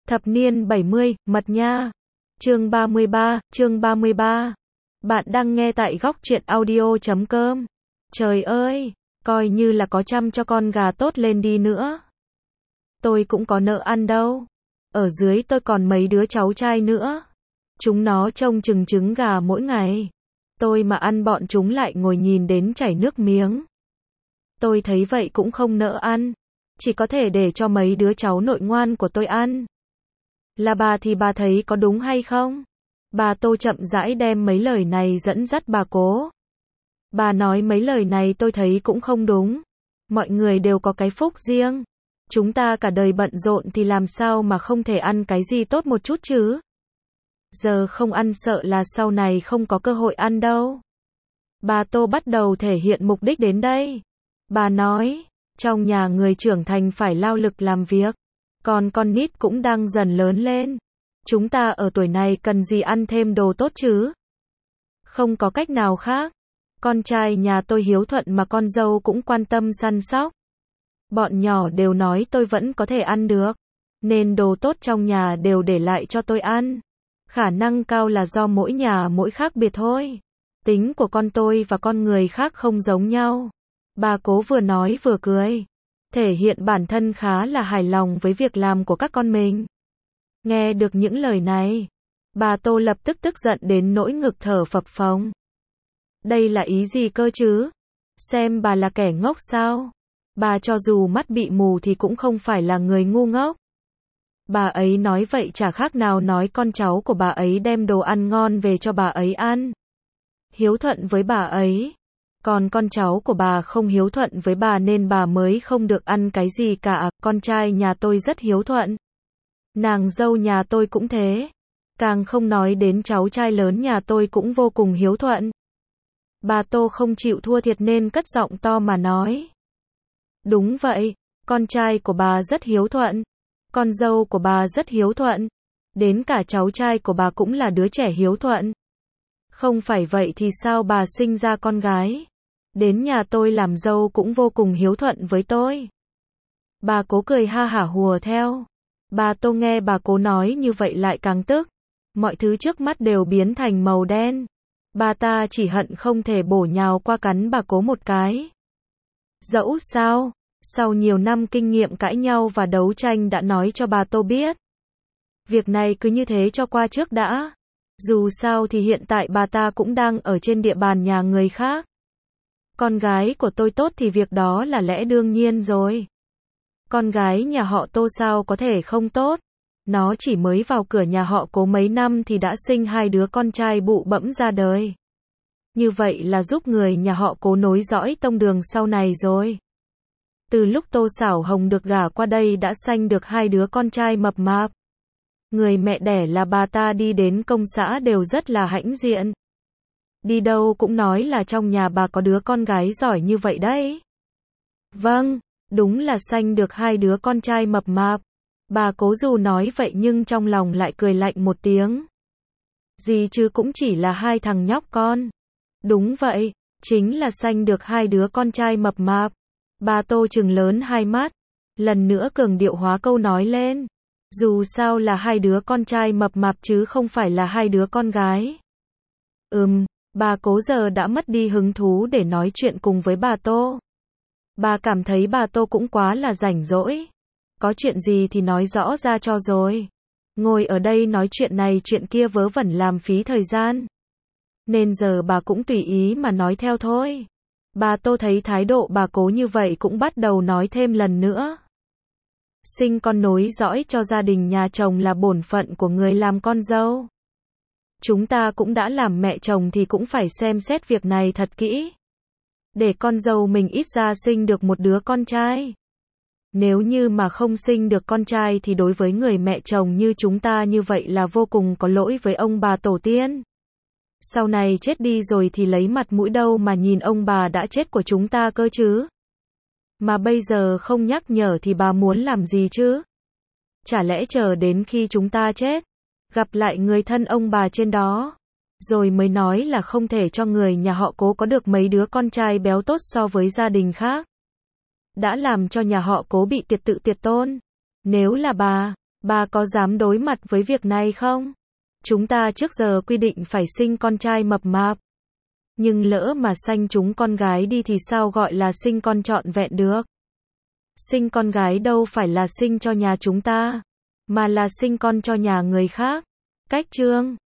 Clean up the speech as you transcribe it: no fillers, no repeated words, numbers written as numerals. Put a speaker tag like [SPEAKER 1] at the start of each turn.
[SPEAKER 1] Thập niên 70, mật nha. Chương 33. Bạn đang nghe tại góc truyện audio.com. Trời ơi, coi như là có chăm cho con gà tốt lên đi nữa. Tôi cũng có nợ ăn đâu. Ở dưới tôi còn mấy đứa cháu trai nữa. Chúng nó trông chừng trứng gà mỗi ngày. Tôi mà ăn bọn chúng lại ngồi nhìn đến chảy nước miếng. Tôi thấy vậy cũng không nỡ ăn. Chỉ có thể để cho mấy đứa cháu nội ngoan của tôi ăn. Là bà thì bà thấy có đúng hay không? Bà Tô chậm rãi đem mấy lời này dẫn dắt bà Cố. Bà nói mấy lời này tôi thấy cũng không đúng. Mọi người đều có cái phúc riêng. Chúng ta cả đời bận rộn thì làm sao mà không thể ăn cái gì tốt một chút chứ? Giờ không ăn sợ là sau này không có cơ hội ăn đâu. Bà Tô bắt đầu thể hiện mục đích đến đây. Bà nói, trong nhà người trưởng thành phải lao lực làm việc. Còn con nít cũng đang dần lớn lên. Chúng ta ở tuổi này cần gì ăn thêm đồ tốt chứ? Không có cách nào khác. Con trai nhà tôi hiếu thuận mà con dâu cũng quan tâm săn sóc. Bọn nhỏ đều nói tôi vẫn có thể ăn được. Nên đồ tốt trong nhà đều để lại cho tôi ăn. Khả năng cao là do mỗi nhà mỗi khác biệt thôi. Tính của con tôi và con người khác không giống nhau. Bà Cố vừa nói vừa cười. Thể hiện bản thân khá là hài lòng với việc làm của các con mình. Nghe được những lời này, bà Tô lập tức tức giận đến nỗi ngực thở phập phồng. Đây là ý gì cơ chứ? Xem bà là kẻ ngốc sao? Bà cho dù mắt bị mù thì cũng không phải là người ngu ngốc. Bà ấy nói vậy chả khác nào nói con cháu của bà ấy đem đồ ăn ngon về cho bà ấy ăn. Hiếu thuận với bà ấy. Còn con cháu của bà không hiếu thuận với bà nên bà mới không được ăn cái gì cả. Con trai nhà tôi rất hiếu thuận. Nàng dâu nhà tôi cũng thế. Càng không nói đến cháu trai lớn nhà tôi cũng vô cùng hiếu thuận. Bà Tô không chịu thua thiệt nên cất giọng to mà nói. Đúng vậy, con trai của bà rất hiếu thuận. Con dâu của bà rất hiếu thuận. Đến cả cháu trai của bà cũng là đứa trẻ hiếu thuận. Không phải vậy thì sao bà sinh ra con gái? Đến nhà tôi làm dâu cũng vô cùng hiếu thuận với tôi. Bà Cố cười ha hả hùa theo. Bà Tô nghe bà Cố nói như vậy lại càng tức. Mọi thứ trước mắt đều biến thành màu đen. Bà ta chỉ hận không thể bổ nhào qua cắn bà Cố một cái. Dẫu sao, sau nhiều năm kinh nghiệm cãi nhau và đấu tranh đã nói cho bà Tô biết. Việc này cứ như thế cho qua trước đã. Dù sao thì hiện tại bà ta cũng đang ở trên địa bàn nhà người khác. Con gái của tôi tốt thì việc đó là lẽ đương nhiên rồi. Con gái nhà họ Tô sao có thể không tốt. Nó chỉ mới vào cửa nhà họ Cố mấy năm thì đã sinh hai đứa con trai bụ bẫm ra đời. Như vậy là giúp người nhà họ Cố nối dõi tông đường sau này rồi. Từ lúc Tô Xảo Hồng được gả qua đây đã sanh được hai đứa con trai mập mạp. Người mẹ đẻ là bà ta đi đến công xã đều rất là hãnh diện. Đi đâu cũng nói là trong nhà bà có đứa con gái giỏi như vậy đấy. Vâng, đúng là sanh được hai đứa con trai mập mạp. Bà Cố dù nói vậy nhưng trong lòng lại cười lạnh một tiếng. Gì chứ cũng chỉ là hai thằng nhóc con. Đúng vậy, chính là sanh được hai đứa con trai mập mạp. Bà Tô trừng lớn hai mắt. Lần nữa cường điệu hóa câu nói lên. Dù sao là hai đứa con trai mập mạp chứ không phải là hai đứa con gái. Bà Cố giờ đã mất đi hứng thú để nói chuyện cùng với bà Tô. Bà cảm thấy bà Tô cũng quá là rảnh rỗi. Có chuyện gì thì nói rõ ra cho rồi. Ngồi ở đây nói chuyện này chuyện kia vớ vẩn làm phí thời gian. Nên giờ bà cũng tùy ý mà nói theo thôi. Bà Tô thấy thái độ bà Cố như vậy cũng bắt đầu nói thêm lần nữa. Sinh con nối dõi cho gia đình nhà chồng là bổn phận của người làm con dâu. Chúng ta cũng đã làm mẹ chồng thì cũng phải xem xét việc này thật kỹ. Để con dâu mình ít ra sinh được một đứa con trai. Nếu như mà không sinh được con trai thì đối với người mẹ chồng như chúng ta như vậy là vô cùng có lỗi với ông bà tổ tiên. Sau này chết đi rồi thì lấy mặt mũi đâu mà nhìn ông bà đã chết của chúng ta cơ chứ. Mà bây giờ không nhắc nhở thì bà muốn làm gì chứ? Chả lẽ chờ đến khi chúng ta chết, gặp lại người thân ông bà trên đó, rồi mới nói là không thể cho người nhà họ Cố có được mấy đứa con trai béo tốt so với gia đình khác. Đã làm cho nhà họ Cố bị tiệt tự tiệt tôn. Nếu là bà, Ba có dám đối mặt với việc này không? Chúng ta trước giờ quy định phải sinh con trai mập mạp. Nhưng lỡ mà sanh chúng con gái đi thì sao gọi là sinh con trọn vẹn được? Sinh con gái đâu phải là sinh cho nhà chúng ta, mà là sinh con cho nhà người khác. Cách chương